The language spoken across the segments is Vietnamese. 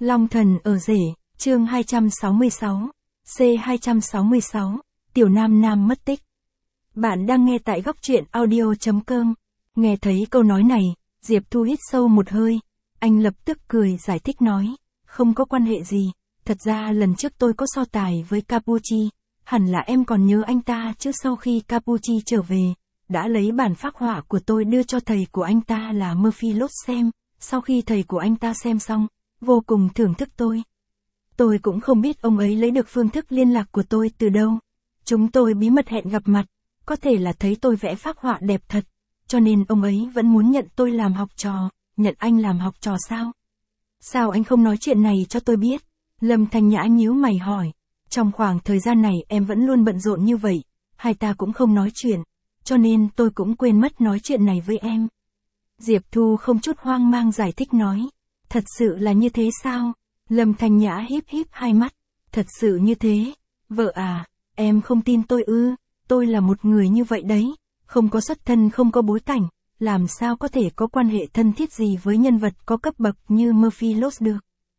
Long thần ở rể, chương 266, C266, Tiểu Nam Nam mất tích. Bạn đang nghe tại góc truyện audio.com. Nghe thấy câu nói này, Diệp Thu hít sâu một hơi. Anh lập tức cười giải thích nói, không có quan hệ gì, thật ra lần trước tôi có so tài với Capuchi, hẳn là em còn nhớ anh ta chứ. Sau khi Capuchi trở về, đã lấy bản phác họa của tôi đưa cho thầy của anh ta là Murphy xem, sau khi thầy của anh ta xem xong, vô cùng thưởng thức tôi. Tôi cũng không biết ông ấy lấy được phương thức liên lạc của tôi từ đâu. Chúng tôi bí mật hẹn gặp mặt, có thể là thấy tôi vẽ phác họa đẹp thật, cho nên ông ấy vẫn muốn nhận tôi làm học trò. Nhận anh làm học trò sao? Sao anh không nói chuyện này cho tôi biết? Lâm Thanh Nhã nhíu mày hỏi. Trong khoảng thời gian này em vẫn luôn bận rộn như vậy, hai ta cũng không nói chuyện, cho nên tôi cũng quên mất nói chuyện này với em. Diệp Thu không chút hoang mang giải thích nói. Thật sự là như thế sao? Lâm Thanh Nhã híp híp hai mắt. Thật sự như thế. Vợ à, em không tin tôi ư? Tôi là một người như vậy đấy, không có xuất thân, không có bối cảnh, làm sao có thể có quan hệ thân thiết gì với nhân vật có cấp bậc như Murphy được.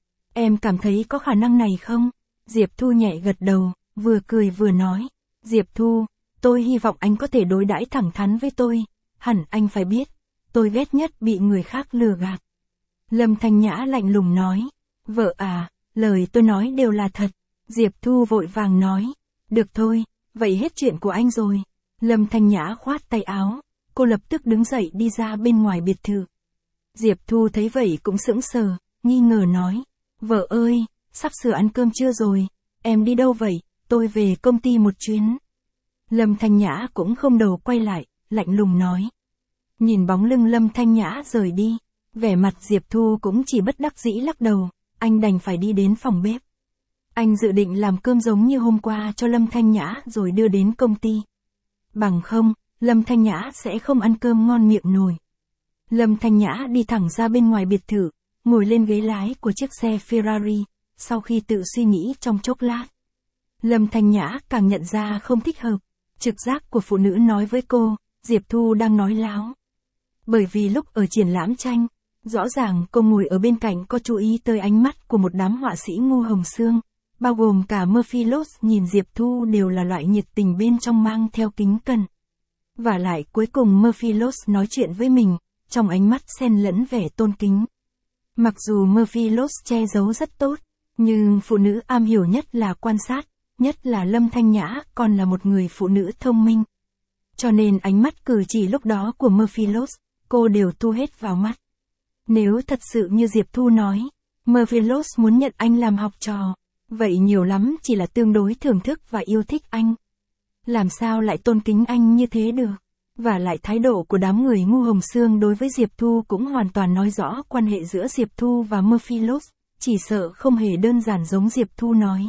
Em cảm thấy có khả năng này không? Diệp Thu nhẹ gật đầu, vừa cười vừa nói. Diệp Thu, tôi hy vọng anh có thể đối đãi thẳng thắn với tôi. Hẳn anh phải biết, tôi ghét nhất bị người khác lừa gạt. Lâm Thanh Nhã lạnh lùng nói. Vợ à, lời tôi nói đều là thật. Diệp Thu vội vàng nói. Được thôi, vậy hết chuyện của anh rồi. Lâm Thanh Nhã khoát tay áo. Cô lập tức đứng dậy đi ra bên ngoài biệt thự. Diệp Thu thấy vậy cũng sững sờ, nghi ngờ nói. Vợ ơi, sắp sửa ăn cơm trưa rồi, em đi đâu vậy? Tôi về công ty một chuyến. Lâm Thanh Nhã cũng không đầu quay lại, lạnh lùng nói. Nhìn bóng lưng Lâm Thanh Nhã rời đi, vẻ mặt Diệp Thu cũng chỉ bất đắc dĩ lắc đầu, anh đành phải đi đến phòng bếp. Anh dự định làm cơm giống như hôm qua cho Lâm Thanh Nhã rồi đưa đến công ty. Bằng không, Lâm Thanh Nhã sẽ không ăn cơm ngon miệng nổi. Lâm Thanh Nhã đi thẳng ra bên ngoài biệt thự, ngồi lên ghế lái của chiếc xe Ferrari, sau khi tự suy nghĩ trong chốc lát. Lâm Thanh Nhã càng nhận ra không thích hợp, trực giác của phụ nữ nói với cô, Diệp Thu đang nói láo. Bởi vì lúc ở triển lãm tranh, rõ ràng cô ngồi ở bên cạnh có chú ý tới ánh mắt của một đám họa sĩ ngu hồng xương, bao gồm cả Murphy nhìn Diệp Thu đều là loại nhiệt tình bên trong mang theo kính cẩn. Và lại cuối cùng Murphy nói chuyện với mình, trong ánh mắt xen lẫn vẻ tôn kính. Mặc dù Murphy che giấu rất tốt, nhưng phụ nữ am hiểu nhất là quan sát, nhất là Lâm Thanh Nhã còn là một người phụ nữ thông minh. Cho nên ánh mắt cử chỉ lúc đó của Murphy cô đều thu hết vào mắt. Nếu thật sự như Diệp Thu nói, Murphy muốn nhận anh làm học trò, vậy nhiều lắm chỉ là tương đối thưởng thức và yêu thích anh. Làm sao lại tôn kính anh như thế được? Và lại thái độ của đám người ngu hồng xương đối với Diệp Thu cũng hoàn toàn nói rõ quan hệ giữa Diệp Thu và Murphy chỉ sợ không hề đơn giản giống Diệp Thu nói.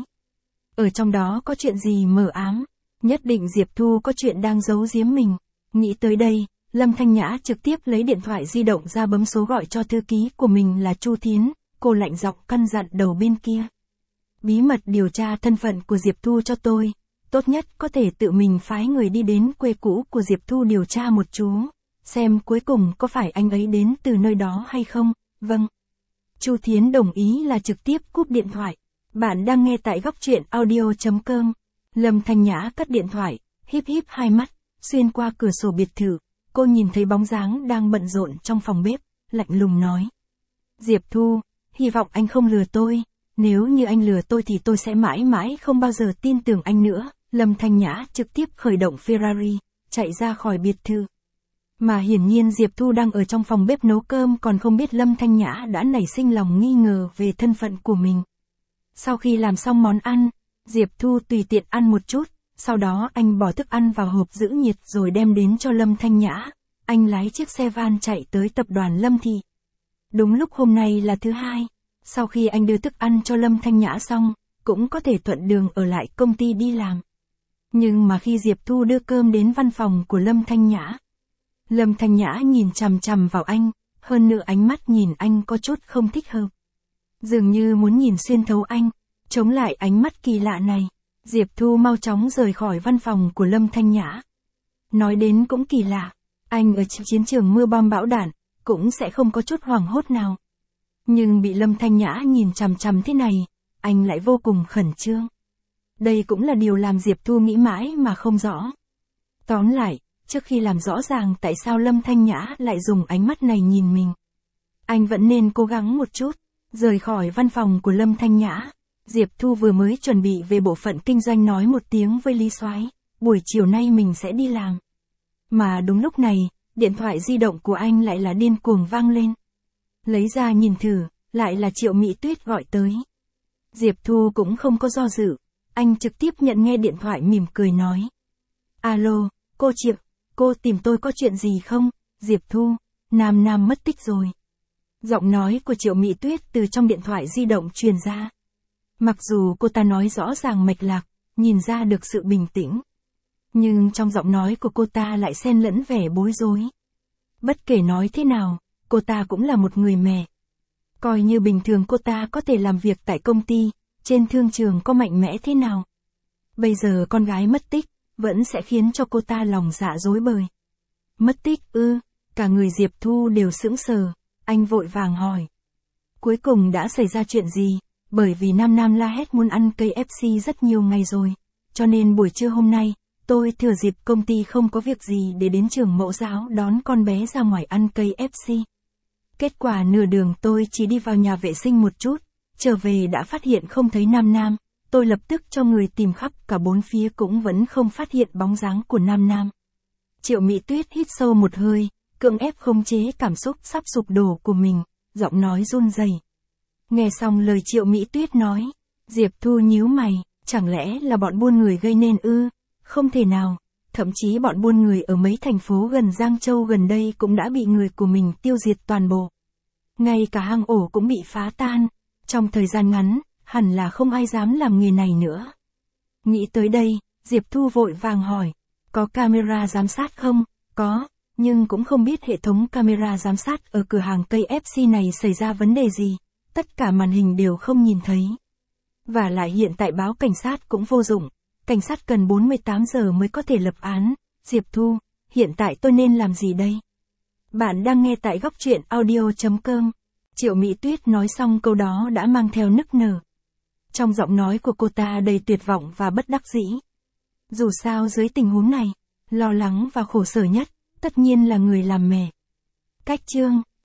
Ở trong đó có chuyện gì mờ ám, nhất định Diệp Thu có chuyện đang giấu giếm mình. Nghĩ tới đây, Lâm Thanh Nhã trực tiếp lấy điện thoại di động ra bấm số gọi cho thư ký của mình là Chu Thiến, cô lạnh giọng căn dặn đầu bên kia. Bí mật điều tra thân phận của Diệp Thu cho tôi. Tốt nhất có thể tự mình phái người đi đến quê cũ của Diệp Thu điều tra một chú, xem cuối cùng có phải anh ấy đến từ nơi đó hay không. Vâng. Chu Thiến đồng ý là trực tiếp cúp điện thoại. Bạn đang nghe tại góc truyện audio.com. Lâm Thanh Nhã cất điện thoại, híp híp hai mắt, xuyên qua cửa sổ biệt thự, cô nhìn thấy bóng dáng đang bận rộn trong phòng bếp, lạnh lùng nói. Diệp Thu, hy vọng anh không lừa tôi, nếu như anh lừa tôi thì tôi sẽ mãi mãi không bao giờ tin tưởng anh nữa. Lâm Thanh Nhã trực tiếp khởi động Ferrari, chạy ra khỏi biệt thự. Mà hiển nhiên Diệp Thu đang ở trong phòng bếp nấu cơm còn không biết Lâm Thanh Nhã đã nảy sinh lòng nghi ngờ về thân phận của mình. Sau khi làm xong món ăn, Diệp Thu tùy tiện ăn một chút, sau đó anh bỏ thức ăn vào hộp giữ nhiệt rồi đem đến cho Lâm Thanh Nhã. Anh lái chiếc xe van chạy tới tập đoàn Lâm Thị. Đúng lúc hôm nay là thứ hai, sau khi anh đưa thức ăn cho Lâm Thanh Nhã xong, cũng có thể thuận đường ở lại công ty đi làm. Nhưng mà khi Diệp Thu đưa cơm đến văn phòng của Lâm Thanh Nhã nhìn chằm chằm vào anh, hơn nữa ánh mắt nhìn anh có chút không thích hợp. Dường như muốn nhìn xuyên thấu anh, chống lại ánh mắt kỳ lạ này, Diệp Thu mau chóng rời khỏi văn phòng của Lâm Thanh Nhã. Nói đến cũng kỳ lạ, anh ở chiến trường mưa bom bão đạn, cũng sẽ không có chút hoảng hốt nào. Nhưng bị Lâm Thanh Nhã nhìn chằm chằm thế này, anh lại vô cùng khẩn trương. Đây cũng là điều làm Diệp Thu nghĩ mãi mà không rõ. Tóm lại, trước khi làm rõ ràng tại sao Lâm Thanh Nhã lại dùng ánh mắt này nhìn mình, anh vẫn nên cố gắng một chút. Rời khỏi văn phòng của Lâm Thanh Nhã, Diệp Thu vừa mới chuẩn bị về bộ phận kinh doanh nói một tiếng với Lý Soái, buổi chiều nay mình sẽ đi làm. Mà đúng lúc này, điện thoại di động của anh lại là điên cuồng vang lên. Lấy ra nhìn thử, lại là Triệu Mỹ Tuyết gọi tới. Diệp Thu cũng không có do dự, anh trực tiếp nhận nghe điện thoại mỉm cười nói. Alo, cô Triệu, cô tìm tôi có chuyện gì không? Diệp Thu, Nam Nam mất tích rồi. Giọng nói của Triệu Mỹ Tuyết từ trong điện thoại di động truyền ra. Mặc dù cô ta nói rõ ràng mạch lạc, nhìn ra được sự bình tĩnh, nhưng trong giọng nói của cô ta lại xen lẫn vẻ bối rối. Bất kể nói thế nào, cô ta cũng là một người mẹ. Coi như bình thường cô ta có thể làm việc tại công ty, trên thương trường có mạnh mẽ thế nào. Bây giờ con gái mất tích, vẫn sẽ khiến cho cô ta lòng dạ rối bời. Mất tích ư? Cả người Diệp Thu đều sững sờ, anh vội vàng hỏi. Cuối cùng đã xảy ra chuyện gì? Bởi vì Nam Nam la hét muốn ăn KFC rất nhiều ngày rồi, cho nên buổi trưa hôm nay, tôi thừa dịp công ty không có việc gì để đến trường mẫu giáo đón con bé ra ngoài ăn KFC. Kết quả nửa đường tôi chỉ đi vào nhà vệ sinh một chút, trở về đã phát hiện không thấy Nam Nam, tôi lập tức cho người tìm khắp cả bốn phía cũng vẫn không phát hiện bóng dáng của Nam Nam. Triệu Mỹ Tuyết hít sâu một hơi, cưỡng ép khống chế cảm xúc sắp sụp đổ của mình, giọng nói run rẩy. Nghe xong lời Triệu Mỹ Tuyết nói, Diệp Thu nhíu mày, chẳng lẽ là bọn buôn người gây nên ư? Không thể nào, thậm chí bọn buôn người ở mấy thành phố gần Giang Châu gần đây cũng đã bị người của mình tiêu diệt toàn bộ. Ngay cả hang ổ cũng bị phá tan, trong thời gian ngắn, hẳn là không ai dám làm nghề này nữa. Nghĩ tới đây, Diệp Thu vội vàng hỏi, có camera giám sát không? Có, nhưng cũng không biết hệ thống camera giám sát ở cửa hàng KFC này xảy ra vấn đề gì, tất cả màn hình đều không nhìn thấy. Và lại hiện tại báo cảnh sát cũng vô dụng, cảnh sát cần 48 giờ mới có thể lập án. Diệp Thu, hiện tại tôi nên làm gì đây? Bạn đang nghe tại góc truyện audio.com. Triệu Mỹ Tuyết nói xong câu đó đã mang theo nức nở. Trong giọng nói của cô ta đầy tuyệt vọng và bất đắc dĩ. Dù sao dưới tình huống này, lo lắng và khổ sở nhất, tất nhiên là người làm mẹ. Cách chương